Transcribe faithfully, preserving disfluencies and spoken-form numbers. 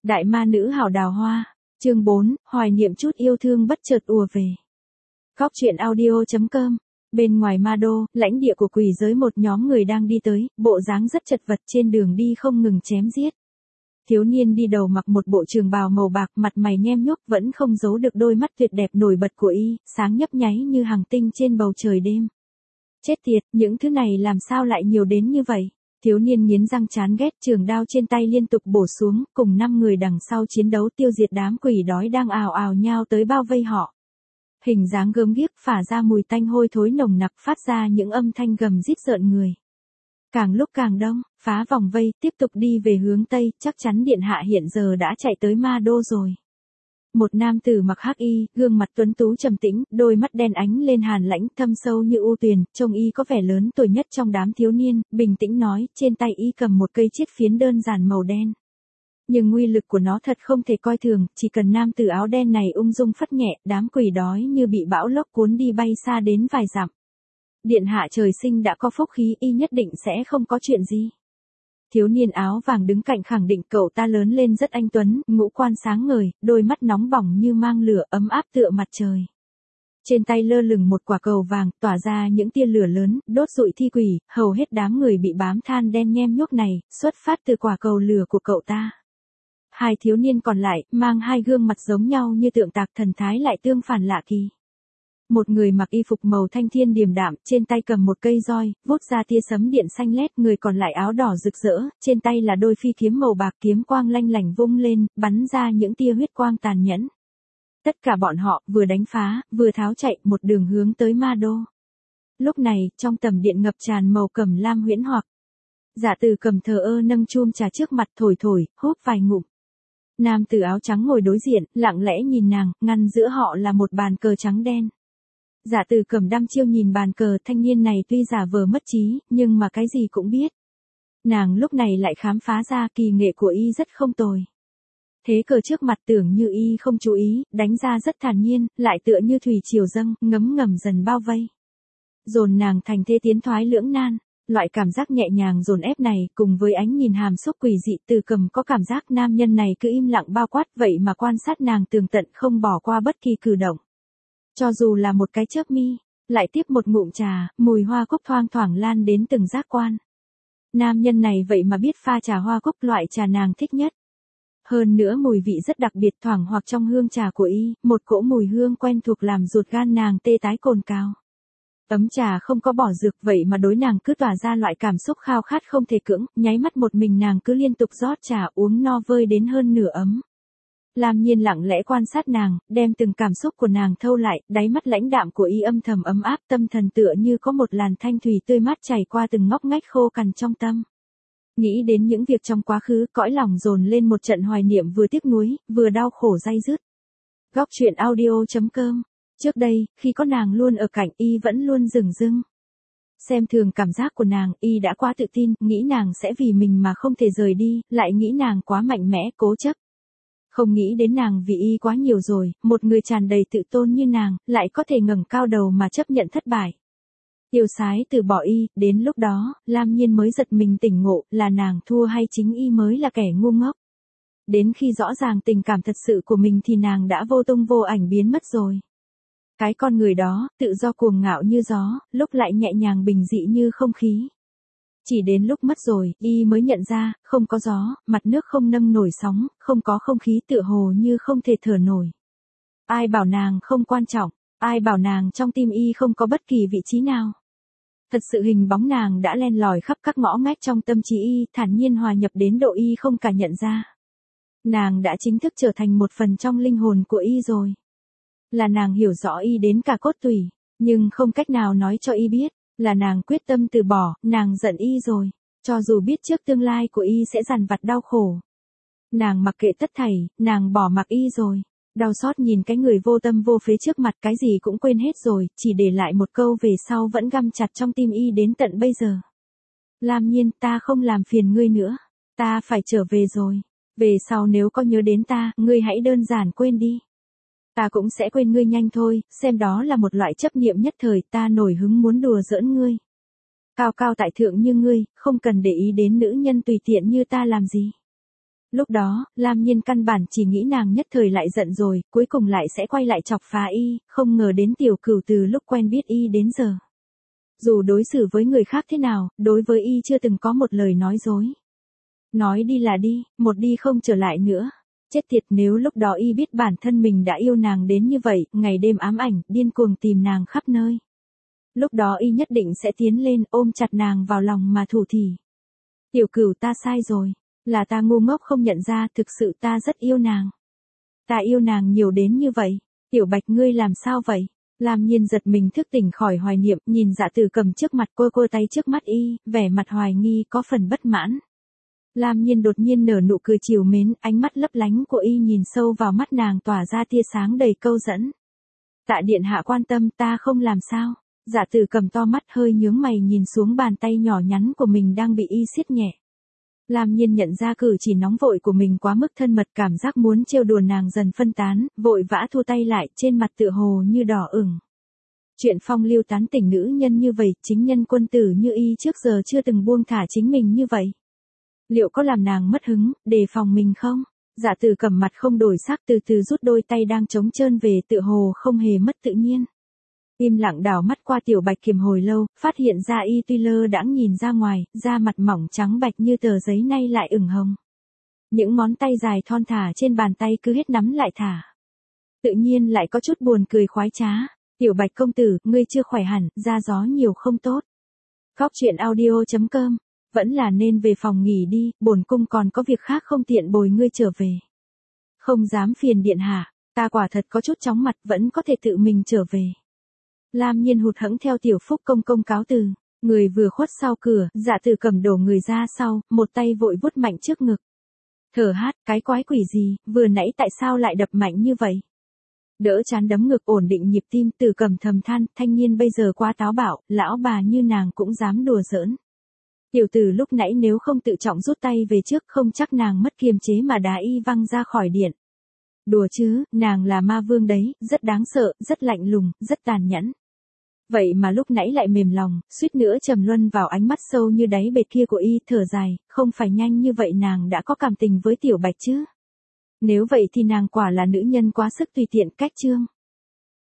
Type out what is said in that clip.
Đại ma nữ hảo đào hoa. Chương bốn, hoài niệm chút yêu thương bất chợt ùa về. Góc truyện audio chấm com. Bên ngoài ma đô, lãnh địa của quỷ giới một nhóm người đang đi tới, bộ dáng rất chật vật, trên đường đi không ngừng chém giết. Thiếu niên đi đầu mặc một bộ trường bào màu bạc, mặt mày nhem nhuốc, vẫn không giấu được đôi mắt tuyệt đẹp nổi bật của y, sáng nhấp nháy như hàng tinh trên bầu trời đêm. Chết tiệt, những thứ này làm sao lại nhiều đến như vậy? Thiếu niên nghiến răng chán ghét, trường đao trên tay liên tục bổ xuống, cùng năm người đằng sau chiến đấu tiêu diệt đám quỷ đói đang ào ào nhao tới bao vây họ. Hình dáng gớm ghiếc, phả ra mùi tanh hôi thối nồng nặc, phát ra những âm thanh gầm rít rợn người. Càng lúc càng đông, phá vòng vây, tiếp tục đi về hướng tây, chắc chắn điện hạ hiện giờ đã chạy tới ma đô rồi. Một nam tử mặc hắc y, gương mặt tuấn tú trầm tĩnh, đôi mắt đen ánh lên hàn lãnh, thâm sâu như u tuyền, trông y có vẻ lớn tuổi nhất trong đám thiếu niên, bình tĩnh nói, trên tay y cầm một cây chiết phiến đơn giản màu đen. Nhưng uy lực của nó thật không thể coi thường, chỉ cần nam tử áo đen này ung dung phất nhẹ, đám quỷ đói như bị bão lốc cuốn đi bay xa đến vài dặm. Điện hạ trời sinh đã có phúc khí, y nhất định sẽ không có chuyện gì. Thiếu niên áo vàng đứng cạnh khẳng định, cậu ta lớn lên rất anh tuấn, ngũ quan sáng ngời, đôi mắt nóng bỏng như mang lửa, ấm áp tựa mặt trời. Trên tay lơ lửng một quả cầu vàng, tỏa ra những tia lửa lớn, đốt rụi thi quỷ, hầu hết đám người bị bám than đen nhem nhuốc này, xuất phát từ quả cầu lửa của cậu ta. Hai thiếu niên còn lại, mang hai gương mặt giống nhau như tượng tạc, thần thái lại tương phản lạ kỳ. Một người mặc y phục màu thanh thiên điềm đạm, trên tay cầm một cây roi, vút ra tia sấm điện xanh lét, người còn lại áo đỏ rực rỡ, trên tay là đôi phi kiếm màu bạc, kiếm quang lanh lảnh vung lên, bắn ra những tia huyết quang tàn nhẫn. Tất cả bọn họ, vừa đánh phá, vừa tháo chạy, một đường hướng tới ma đô. Lúc này, trong tầm điện ngập tràn màu cẩm lam huyễn hoặc. Giả Từ Cầm thờ ơ nâng chum trà trước mặt, thổi thổi, húp vài ngụm. Nam tử áo trắng ngồi đối diện, lặng lẽ nhìn nàng, ngăn giữa họ là một bàn cờ trắng đen. Giả Từ Cầm đăm chiêu nhìn bàn cờ, thanh niên này tuy giả vờ mất trí, nhưng mà cái gì cũng biết. Nàng lúc này lại khám phá ra kỳ nghệ của y rất không tồi. Thế cờ trước mặt tưởng như y không chú ý, đánh ra rất thản nhiên, lại tựa như thủy triều dâng, ngấm ngầm dần bao vây. Dồn nàng thành thế tiến thoái lưỡng nan. Loại cảm giác nhẹ nhàng dồn ép này, cùng với ánh nhìn hàm xúc quỷ dị, Từ Cầm có cảm giác nam nhân này cứ im lặng bao quát, vậy mà quan sát nàng tường tận, không bỏ qua bất kỳ cử động. Cho dù là một cái chớp mi, lại tiếp một ngụm trà, mùi hoa cúc thoang thoảng lan đến từng giác quan. Nam nhân này vậy mà biết pha trà hoa cúc, loại trà nàng thích nhất. Hơn nữa mùi vị rất đặc biệt, thoảng hoặc trong hương trà của y, một cỗ mùi hương quen thuộc làm ruột gan nàng tê tái cồn cào. Ấm trà không có bỏ dược, vậy mà đối nàng cứ tỏa ra loại cảm xúc khao khát không thể cưỡng, nháy mắt một mình nàng cứ liên tục rót trà uống no vơi đến hơn nửa ấm. Lam Nhiên lặng lẽ quan sát nàng, đem từng cảm xúc của nàng thâu lại, đáy mắt lãnh đạm của y âm thầm ấm áp, tâm thần tựa như có một làn thanh thủy tươi mát chảy qua từng ngóc ngách khô cằn trong tâm. Nghĩ đến những việc trong quá khứ, cõi lòng dồn lên một trận hoài niệm, vừa tiếc nuối, vừa đau khổ day dứt. Góc truyện audio chấm com. Trước đây, khi có nàng luôn ở cạnh, y vẫn luôn dửng dưng. Xem thường cảm giác của nàng, y đã quá tự tin, nghĩ nàng sẽ vì mình mà không thể rời đi, lại nghĩ nàng quá mạnh mẽ, cố chấp. Không nghĩ đến nàng vì y quá nhiều rồi, một người tràn đầy tự tôn như nàng, lại có thể ngẩng cao đầu mà chấp nhận thất bại. Tiêu sái từ bỏ y, đến lúc đó, Lam Nhiên mới giật mình tỉnh ngộ, là nàng thua hay chính y mới là kẻ ngu ngốc. Đến khi rõ ràng tình cảm thật sự của mình thì nàng đã vô tung vô ảnh biến mất rồi. Cái con người đó, tự do cuồng ngạo như gió, lúc lại nhẹ nhàng bình dị như không khí. Chỉ đến lúc mất rồi, y mới nhận ra, không có gió, mặt nước không nâng nổi sóng, không có không khí, tựa hồ như không thể thở nổi. Ai bảo nàng không quan trọng, ai bảo nàng trong tim y không có bất kỳ vị trí nào. Thật sự hình bóng nàng đã len lỏi khắp các ngõ ngách trong tâm trí y, thản nhiên hòa nhập đến độ y không cả nhận ra. Nàng đã chính thức trở thành một phần trong linh hồn của y rồi. Là nàng hiểu rõ y đến cả cốt tủy, nhưng không cách nào nói cho y biết, là nàng quyết tâm từ bỏ, nàng giận y rồi, cho dù biết trước tương lai của y sẽ dằn vặt đau khổ. Nàng mặc kệ tất thảy, nàng bỏ mặc y rồi, đau xót nhìn cái người vô tâm vô phế trước mặt, cái gì cũng quên hết rồi, chỉ để lại một câu về sau vẫn găm chặt trong tim y đến tận bây giờ. Lam Nhiên, ta không làm phiền ngươi nữa, ta phải trở về rồi, về sau nếu có nhớ đến ta, ngươi hãy đơn giản quên đi. Ta cũng sẽ quên ngươi nhanh thôi, xem đó là một loại chấp niệm nhất thời, ta nổi hứng muốn đùa giỡn ngươi. Cao cao tại thượng như ngươi, không cần để ý đến nữ nhân tùy tiện như ta làm gì. Lúc đó, Lam Nhiên căn bản chỉ nghĩ nàng nhất thời lại giận rồi, cuối cùng lại sẽ quay lại chọc phá y, không ngờ đến tiểu cửu từ lúc quen biết y đến giờ. Dù đối xử với người khác thế nào, đối với y chưa từng có một lời nói dối. Nói đi là đi, một đi không trở lại nữa. Chết tiệt, nếu lúc đó y biết bản thân mình đã yêu nàng đến như vậy, ngày đêm ám ảnh, điên cuồng tìm nàng khắp nơi. Lúc đó y nhất định sẽ tiến lên ôm chặt nàng vào lòng mà thủ thỉ. Tiểu cửu, ta sai rồi. Là ta ngu ngốc không nhận ra, thực sự ta rất yêu nàng. Ta yêu nàng nhiều đến như vậy. Tiểu Bạch, ngươi làm sao vậy? Lam Nhiên giật mình thức tỉnh khỏi hoài niệm, nhìn Dạ Tử Cầm trước mặt, cô cô tay trước mắt y, vẻ mặt hoài nghi có phần bất mãn. Lam Nhiên đột nhiên nở nụ cười trìu mến, ánh mắt lấp lánh của y nhìn sâu vào mắt nàng tỏa ra tia sáng đầy câu dẫn. Tạ điện hạ quan tâm, ta không làm sao. Dạ Tử Cầm to mắt hơi nhướng mày nhìn xuống bàn tay nhỏ nhắn của mình đang bị y siết nhẹ. Lam Nhiên nhận ra cử chỉ nóng vội của mình quá mức thân mật, cảm giác muốn trêu đùa nàng dần phân tán, vội vã thu tay lại, trên mặt tựa hồ như đỏ ửng. Chuyện phong lưu tán tỉnh nữ nhân như vậy, chính nhân quân tử như y trước giờ chưa từng buông thả chính mình như vậy. Liệu có làm nàng mất hứng, đề phòng mình không? Dạ Tử Cầm mặt không đổi sắc, từ từ rút đôi tay đang trống trơn về, tựa hồ không hề mất tự nhiên. Im lặng đảo mắt qua Tiểu Bạch Kiềm hồi lâu, phát hiện ra y tuy lơ đãng nhìn ra ngoài, da mặt mỏng trắng bạch như tờ giấy nay lại ửng hồng. Những ngón tay dài thon thả trên bàn tay cứ hết nắm lại thả. Tự nhiên lại có chút buồn cười khoái trá. Tiểu Bạch công tử, ngươi chưa khỏe hẳn, da gió nhiều không tốt. Góc truyện audio chấm com, vẫn là nên về phòng nghỉ đi, bổn cung còn có việc khác không tiện bồi ngươi trở về. Không dám phiền điện hạ, ta quả thật có chút chóng mặt, vẫn có thể tự mình trở về. Lam Nhiên hụt hẫng theo Tiểu Phúc công công cáo từ, người vừa khuất sau cửa, Dạ Tử Cầm đổ người ra sau, một tay vội vuốt mạnh trước ngực. Thở hát, cái quái quỷ gì, vừa nãy tại sao lại đập mạnh như vậy? Đỡ chán đấm ngực ổn định nhịp tim, Tử Cầm thầm than, thanh niên bây giờ quá táo bạo, lão bà như nàng cũng dám đùa giỡn. Tiểu tử lúc nãy nếu không tự trọng rút tay về trước, không chắc nàng mất kiềm chế mà đá y văng ra khỏi điện. Đùa chứ, nàng là ma vương đấy, rất đáng sợ, rất lạnh lùng, rất tàn nhẫn. Vậy mà lúc nãy lại mềm lòng, suýt nữa trầm luân vào ánh mắt sâu như đáy bệt kia của y, thở dài, không phải nhanh như vậy nàng đã có cảm tình với Tiểu Bạch chứ. Nếu vậy thì nàng quả là nữ nhân quá sức tùy tiện, cách trương.